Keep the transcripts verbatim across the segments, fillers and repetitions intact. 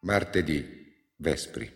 Martedì, Vespri.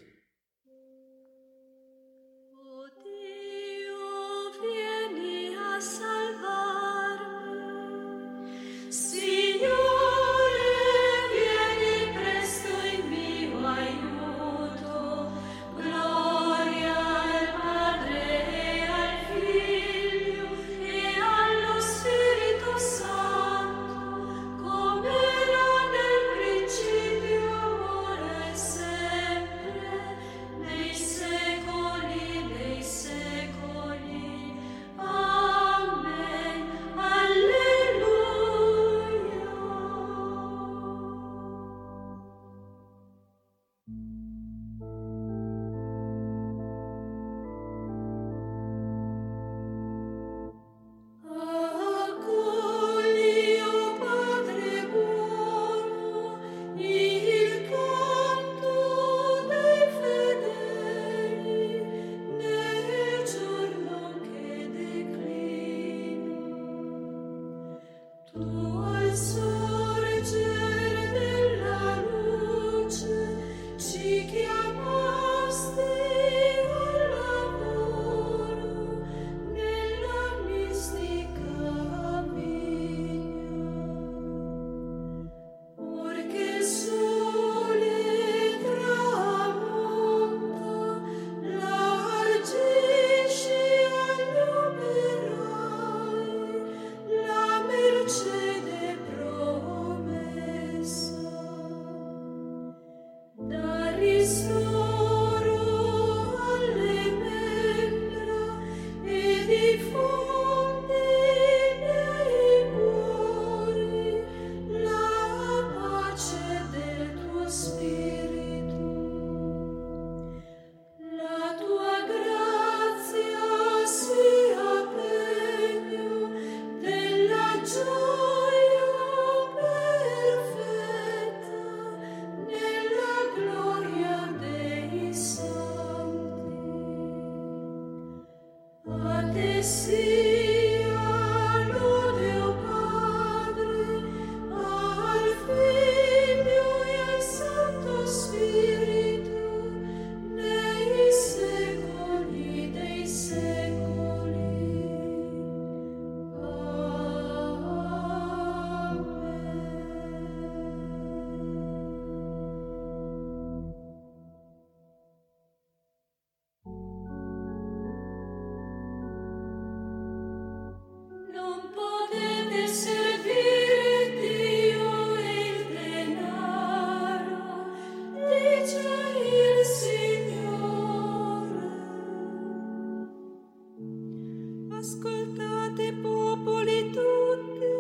Ascoltate, popoli tutti,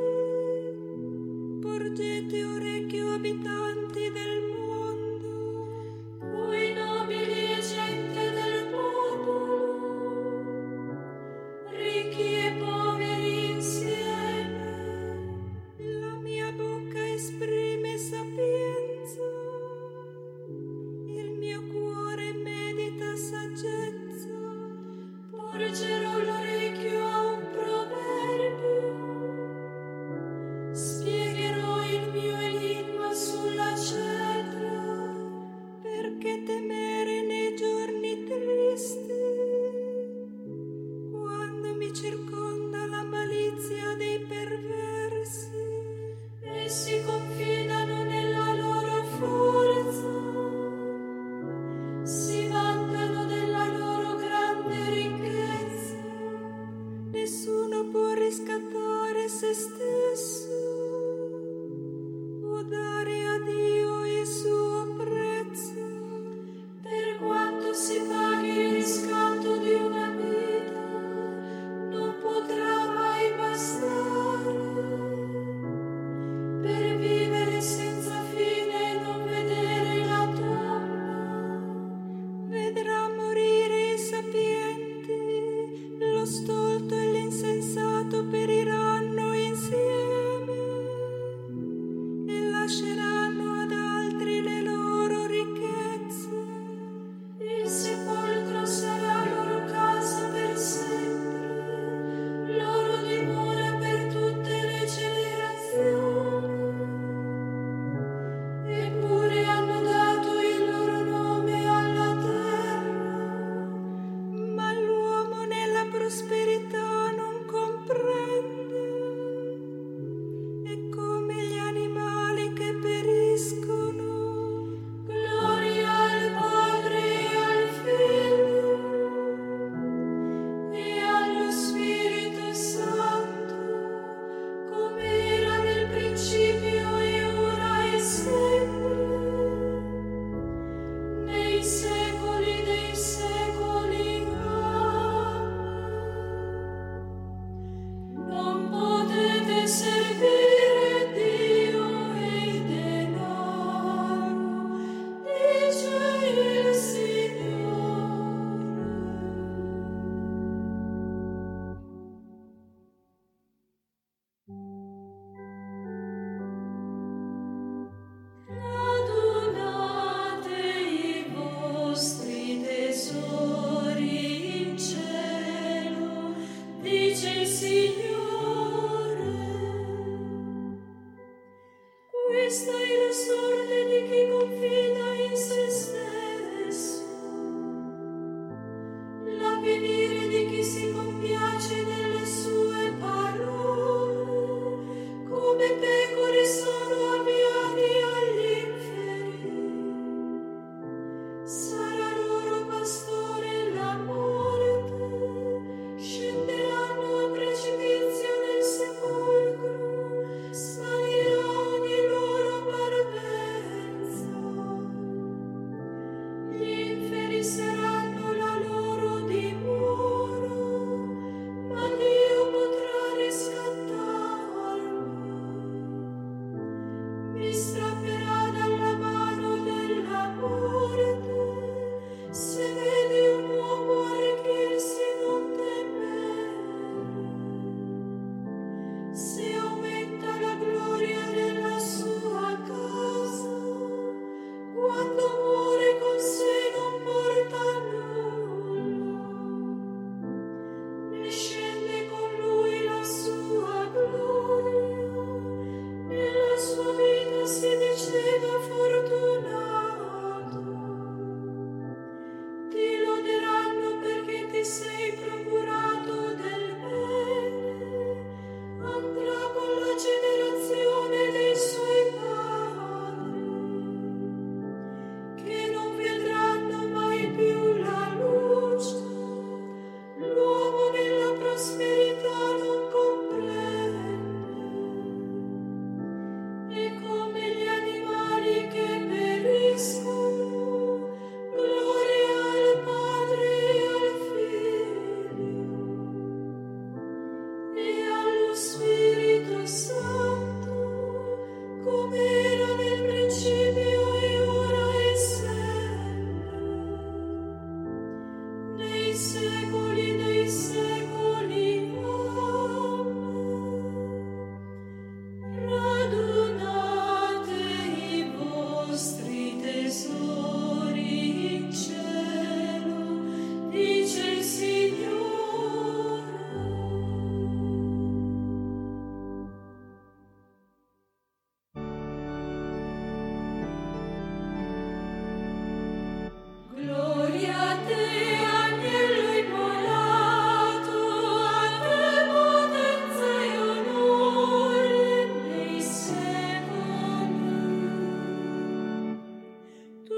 porgete orecchio, abitanti del mondo, voi nobili e gente del popolo, ricchi e poveri insieme, la mia bocca esprime sapienza, il mio cuore medita saggezza, porgerò l'orecchio a un proverbio, spiegherò il mio enigma sulla cieca.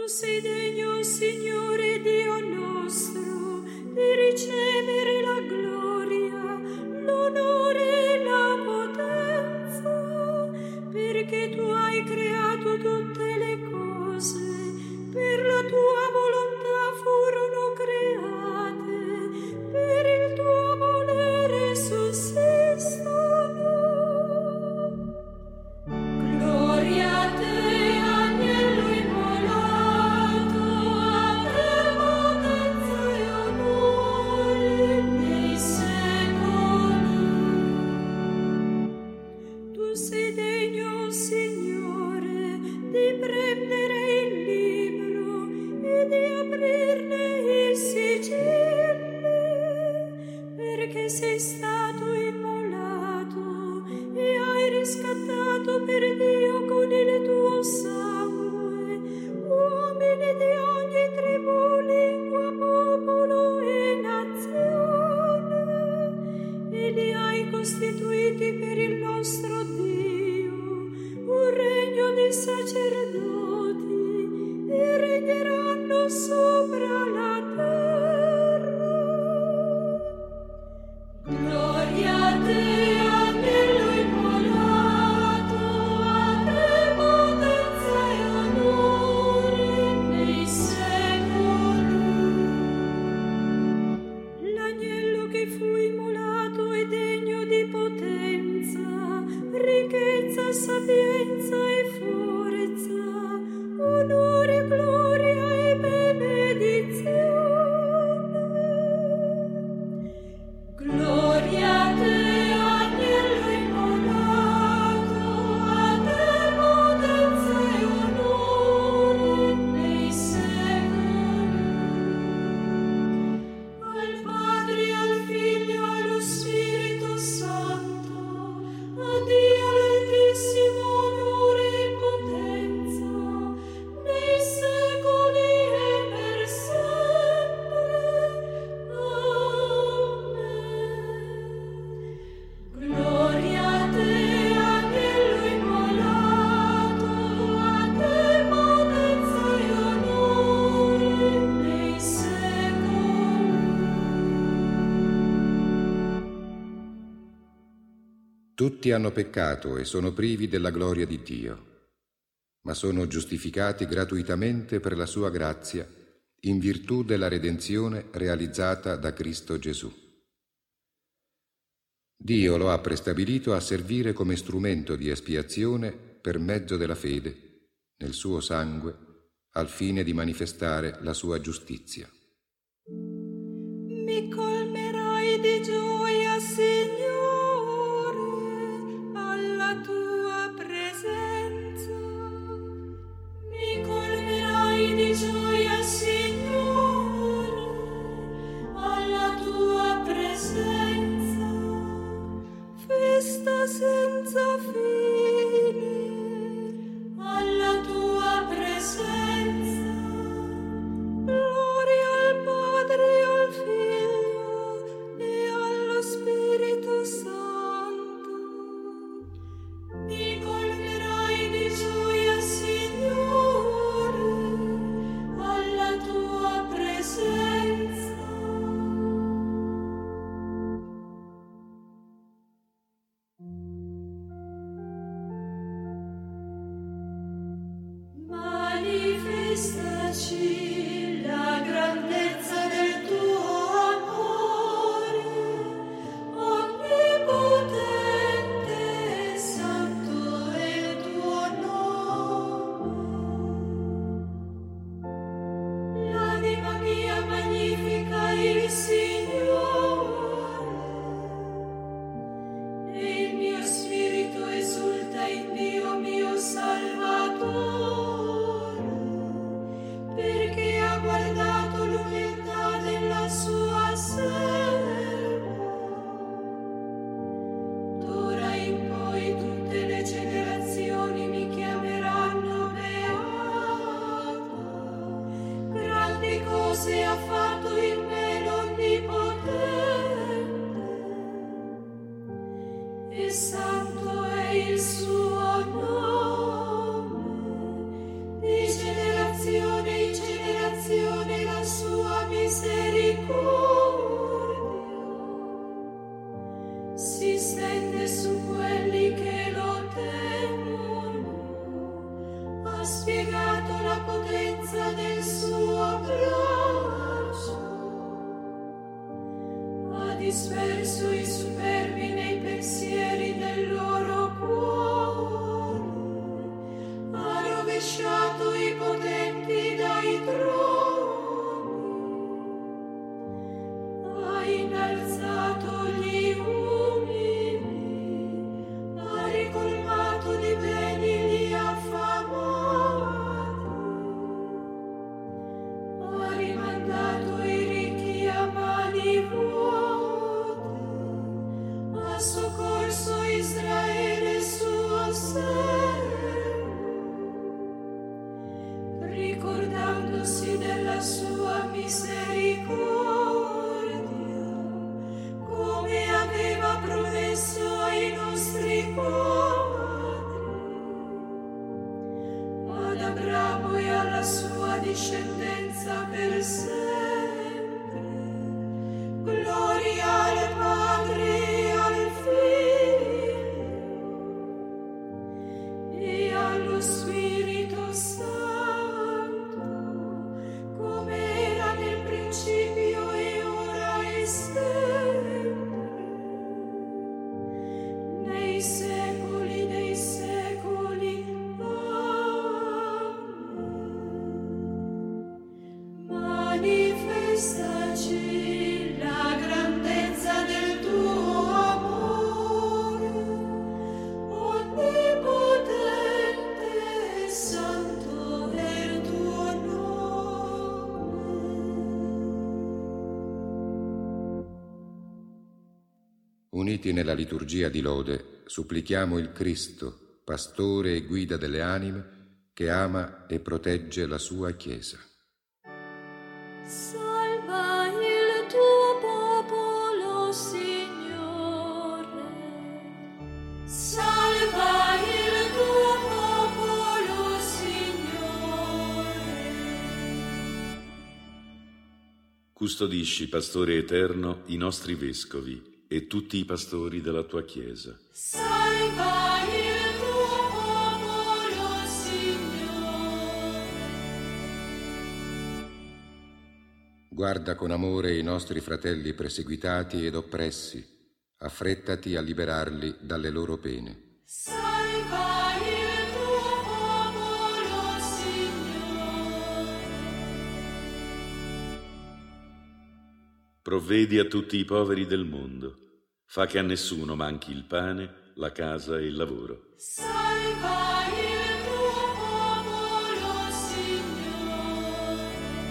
Tu sei degno, Signore Dio nostro, di ricevere la gloria, l'onore e la potenza, perché tu hai creato tutte le cose, per la tua volontà furono create, per il tuo volere sussistono. Gloria a te, agnello immolato, a te potenza e onore nei secoli. Tu sei degno, Signore, di prendere il libro e di aprirne i sigilli, perché sei stato immolato e hai riscattato per Dio con il tuo sangue uomini di ogni tribù, lingua, popolo e nazione, e li hai costituiti per il nostro Dio un regno di sacerdoti, e regneranno sopra la terra. Gloria a te, agnello immolato, a te potenza e onore nei secoli. L'agnello che fu immolato è degno di potenza, ricchezza, sapienza e forza, onore, gloria e benedizione. Gloria a te, agnello immolato, a te potenza e onore nei secoli. Al Padre, al Figlio e allo Spirito Santo, a Dio l'Altissimo onore e potenza nei secoli e per sempre. Amen. Gloria a te, agnello immolato, a te potenza e onore nei secoli. Tutti hanno peccato e sono privi della gloria di Dio, ma sono giustificati gratuitamente per la sua grazia in virtù della redenzione realizzata da Cristo Gesù. Dio lo ha prestabilito a servire come strumento di espiazione per mezzo della fede nel suo sangue, al fine di manifestare la sua giustizia. Mi colmerai di gioia, Signore, alla tua presenza. Mi colmerai di gioia, Signore, alla tua presenza. Festa senza fine, alla tua presenza. Gloria al Padre, al Figlio e allo Spirito Santo. Mi colmerai di gioia, Signore, alla tua presenza. Manifestaci la grandezza del tuo amore, onnipotente e santo è il tuo nome. L'anima mia magnifica il Signore, e il mio spirito esulta in Dio mio Salvatore, perché ha guardato l'umiltà della sua serva. D'ora in poi tutte le generazioni mi chiameranno beata. Grandi cose ha fatto in me l'Onnipotente, e santo è il suo nome, di generazione rovesciato la potenza del suo braccio, ha disperso i superbi nei pensieri del loro cuore, ha rovesciato i potenti dai troni, ha innalzato gli umili, ha ricolmato di beni gli affamati, ha rimandato i ricchi a mani vuote, ha soccorso Israele suo servo, ricordandosi della sua misericordia, come aveva promesso ai nostri padri, ad Abramo e alla sua discendenza per sempre. Gloria al Padre e al Figlio e allo Spirito Santo, come era nel principio e ora e sempre, nei secoli dei secoli. Amen. Manifestaci la grandezza del tuo amore, onnipotente e santo è il tuo nome. Uniti nella liturgia di lode, supplichiamo il Cristo, pastore e guida delle anime, che ama e protegge la sua Chiesa. Salva il tuo popolo, Signore. Salva il tuo popolo, Signore. Custodisci, pastore eterno, i nostri vescovi e tutti i pastori della tua Chiesa. Salva il tuo popolo, Signore. Guarda con amore i nostri fratelli perseguitati ed oppressi, affrettati a liberarli dalle loro pene. Salva il tuo popolo, Signore. Provvedi a tutti i poveri del mondo, fa che a nessuno manchi il pane, la casa e il lavoro. Salva il tuo popolo, Signore.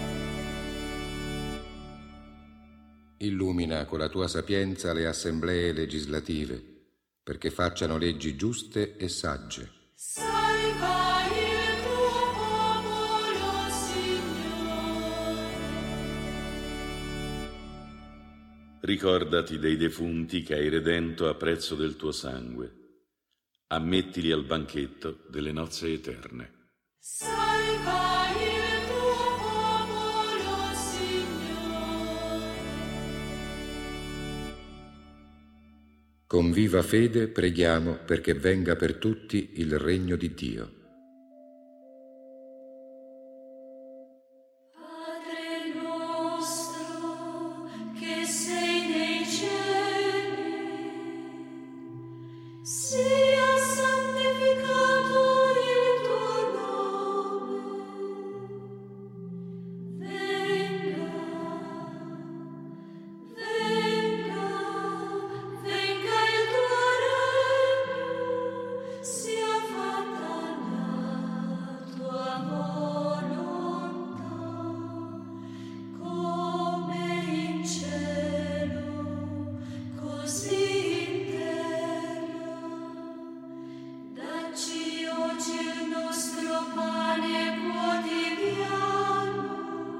Illumina con la tua sapienza le assemblee legislative, perché facciano leggi giuste e sagge. Salva il tuo popolo, Signore. Ricordati dei defunti che hai redento a prezzo del tuo sangue. Ammettili al banchetto delle nozze eterne. Salva il tuo popolo, Signore. Con viva fede preghiamo perché venga per tutti il regno di Dio. Padre nostro che sei nei cieli, sia santificato il tuo nome. Venga, venga, venga il tuo regno, sia fatta la tua volontà, come in cielo, così in terra. Dacci oggi il nostro pane quotidiano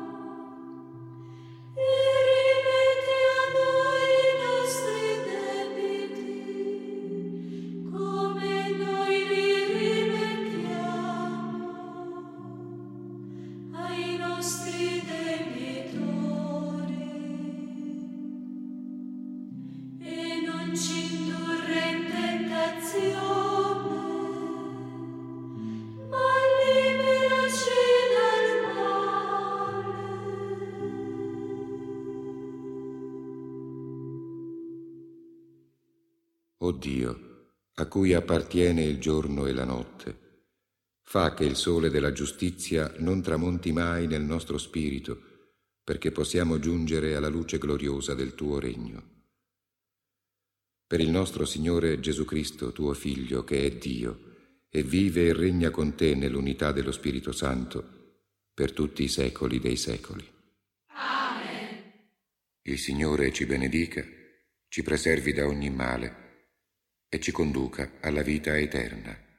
e rimetti a noi i nostri debiti, come noi li rimettiamo ai nostri debitori. E non ci indurre in tentazione, ma liberaci o Dio, a cui appartiene il giorno e la notte, fa che il sole della giustizia non tramonti mai nel nostro spirito, perché possiamo giungere alla luce gloriosa del tuo regno. Per il nostro Signore Gesù Cristo, tuo Figlio, che è Dio, e vive e regna con te nell'unità dello Spirito Santo, per tutti i secoli dei secoli. Amen. Il Signore ci benedica, ci preservi da ogni male e ci conduca alla vita eterna.